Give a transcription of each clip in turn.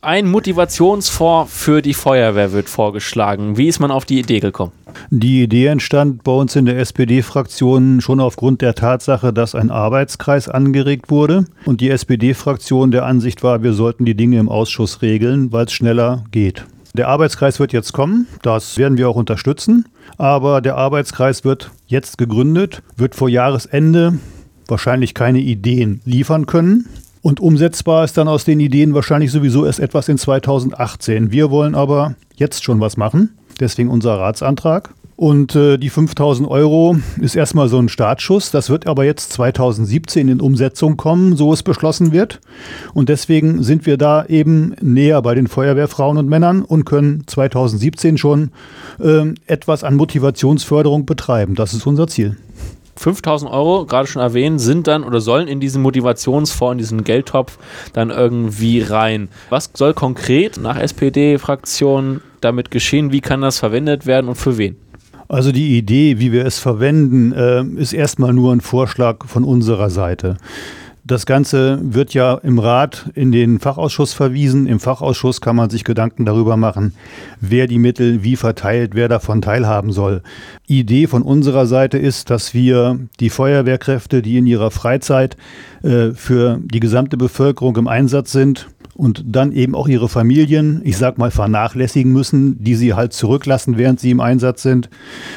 Ein Motivationsfonds für die Feuerwehr wird vorgeschlagen. Wie ist man auf die Idee gekommen? Die Idee entstand bei uns in der SPD-Fraktion schon aufgrund der Tatsache, dass ein Arbeitskreis angeregt wurde und die SPD-Fraktion der Ansicht war, wir sollten die Dinge im Ausschuss regeln, weil es schneller geht. Der Arbeitskreis wird jetzt kommen, das werden wir auch unterstützen, aber der Arbeitskreis wird jetzt gegründet, wird vor Jahresende wahrscheinlich keine Ideen liefern können. Und umsetzbar ist dann aus den Ideen wahrscheinlich sowieso erst etwas in 2018. Wir wollen aber jetzt schon was machen, deswegen unser Ratsantrag. Und die 5.000 Euro ist erstmal so ein Startschuss. Das wird aber jetzt 2017 in Umsetzung kommen, so es beschlossen wird. Und deswegen sind wir da eben näher bei den Feuerwehrfrauen und Männern und können 2017 schon etwas an Motivationsförderung betreiben. Das ist unser Ziel. 5.000 Euro, gerade schon erwähnt, sind dann oder sollen in diesen Motivationsfonds, in diesen Geldtopf dann irgendwie rein. Was soll konkret nach SPD-Fraktion damit geschehen? Wie kann das verwendet werden und für wen? Also die Idee, wie wir es verwenden, ist erstmal nur ein Vorschlag von unserer Seite. Das Ganze wird ja im Rat in den Fachausschuss verwiesen. Im Fachausschuss kann man sich Gedanken darüber machen, wer die Mittel wie verteilt, wer davon teilhaben soll. Idee von unserer Seite ist, dass wir die Feuerwehrkräfte, die in ihrer Freizeit für die gesamte Bevölkerung im Einsatz sind, und dann eben auch ihre Familien, ich sag mal, vernachlässigen müssen, die sie halt zurücklassen, während sie im Einsatz sind.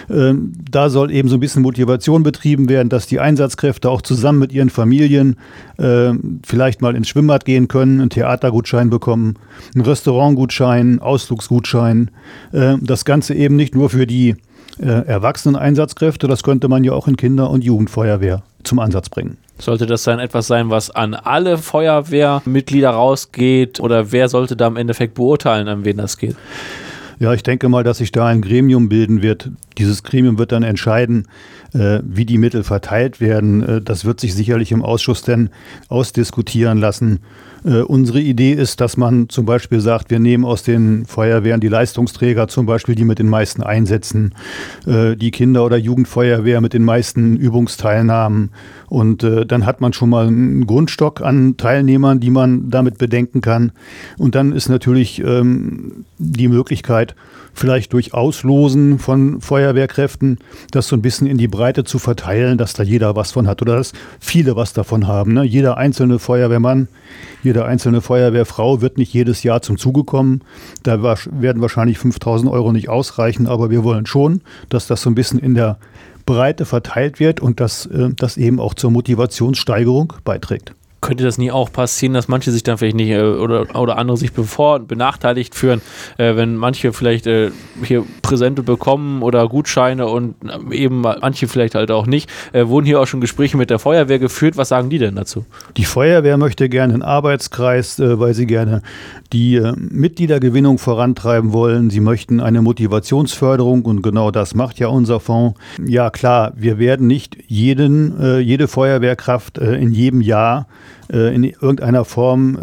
Da soll eben so ein bisschen Motivation betrieben werden, dass die Einsatzkräfte auch zusammen mit ihren Familien vielleicht mal ins Schwimmbad gehen können, einen Theatergutschein bekommen, einen Restaurantgutschein, Ausflugsgutschein. Das Ganze eben nicht nur für die erwachsenen Einsatzkräfte, das könnte man ja auch in Kinder- und Jugendfeuerwehr zum Ansatz bringen. Sollte das dann etwas sein, was an alle Feuerwehrmitglieder rausgeht oder wer sollte da im Endeffekt beurteilen, an wen das geht? Ja, ich denke mal, dass sich da ein Gremium bilden wird. Dieses Gremium wird dann entscheiden, wie die Mittel verteilt werden. Das wird sich sicherlich im Ausschuss dann ausdiskutieren lassen. Unsere Idee ist, dass man zum Beispiel sagt, wir nehmen aus den Feuerwehren die Leistungsträger, zum Beispiel die mit den meisten Einsätzen, die Kinder- oder Jugendfeuerwehr mit den meisten Übungsteilnahmen. Und dann hat man schon mal einen Grundstock an Teilnehmern, die man damit bedenken kann. Und dann ist natürlich die Möglichkeit, vielleicht durch Auslosen von Feuerwehrkräften, das so ein bisschen in die Breite zu verteilen, dass da jeder was von hat oder dass viele was davon haben. Ne? Jeder einzelne Feuerwehrmann, jede einzelne Feuerwehrfrau wird nicht jedes Jahr zum Zuge kommen. Da werden wahrscheinlich 5.000 Euro nicht ausreichen, aber wir wollen schon, dass das so ein bisschen in der Breite verteilt wird und dass das eben auch zur Motivationssteigerung beiträgt. Könnte das nie auch passieren, dass manche sich dann vielleicht nicht oder andere sich benachteiligt fühlen, wenn manche vielleicht hier Präsente bekommen oder Gutscheine und eben manche vielleicht halt auch nicht? Wurden hier auch schon Gespräche mit der Feuerwehr geführt? Was sagen die denn dazu? Die Feuerwehr möchte gerne einen Arbeitskreis, weil sie gerne die Mitgliedergewinnung vorantreiben wollen. Sie möchten eine Motivationsförderung und genau das macht ja unser Fonds. Ja klar, wir werden nicht jede Feuerwehrkraft in jedem Jahr in irgendeiner Form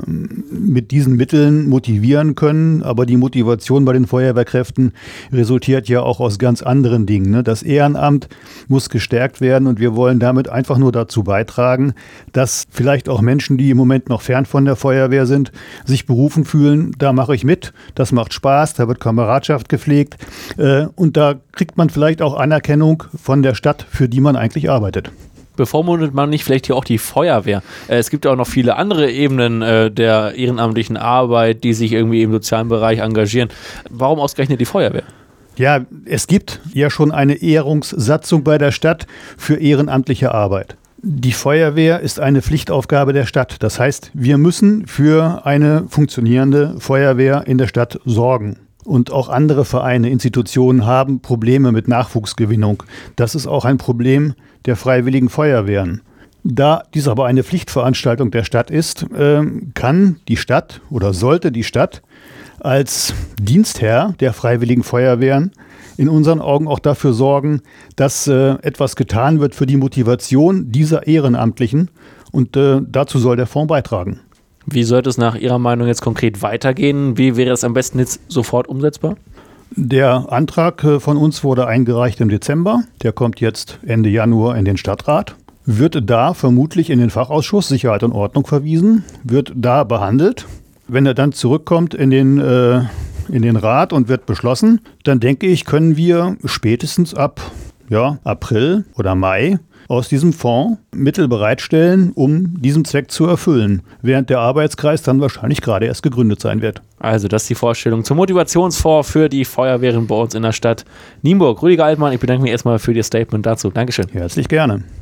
mit diesen Mitteln motivieren können. Aber die Motivation bei den Feuerwehrkräften resultiert ja auch aus ganz anderen Dingen. Ne? Das Ehrenamt muss gestärkt werden und wir wollen damit einfach nur dazu beitragen, dass vielleicht auch Menschen, die im Moment noch fern von der Feuerwehr sind, sich berufen fühlen, da mache ich mit, das macht Spaß, da wird Kameradschaft gepflegt und da kriegt man vielleicht auch Anerkennung von der Stadt, für die man eigentlich arbeitet. Bevormundet man nicht vielleicht hier auch die Feuerwehr? Es gibt ja auch noch viele andere Ebenen der ehrenamtlichen Arbeit, die sich irgendwie im sozialen Bereich engagieren. Warum ausgerechnet die Feuerwehr? Ja, es gibt ja schon eine Ehrungssatzung bei der Stadt für ehrenamtliche Arbeit. Die Feuerwehr ist eine Pflichtaufgabe der Stadt. Das heißt, wir müssen für eine funktionierende Feuerwehr in der Stadt sorgen. Und auch andere Vereine, Institutionen haben Probleme mit Nachwuchsgewinnung. Das ist auch ein Problem der freiwilligen Feuerwehren. Da dies aber eine Pflichtveranstaltung der Stadt ist, kann die Stadt oder sollte die Stadt als Dienstherr der freiwilligen Feuerwehren in unseren Augen auch dafür sorgen, dass etwas getan wird für die Motivation dieser Ehrenamtlichen und dazu soll der Fonds beitragen. Wie sollte es nach Ihrer Meinung jetzt konkret weitergehen? Wie wäre es am besten jetzt sofort umsetzbar? Der Antrag von uns wurde eingereicht im Dezember. Der kommt jetzt Ende Januar in den Stadtrat. Wird da vermutlich in den Fachausschuss Sicherheit und Ordnung verwiesen, wird da behandelt. wenn er dann zurückkommt in den Rat und wird beschlossen, dann denke ich, können wir spätestens ab April oder Mai aus diesem Fonds Mittel bereitstellen, um diesen Zweck zu erfüllen, während der Arbeitskreis dann wahrscheinlich gerade erst gegründet sein wird. Also das ist die Vorstellung zum Motivationsfonds für die Feuerwehren bei uns in der Stadt Nienburg. Rüdiger Altmann, ich bedanke mich erstmal für Ihr Statement dazu. Dankeschön. Herzlich gerne.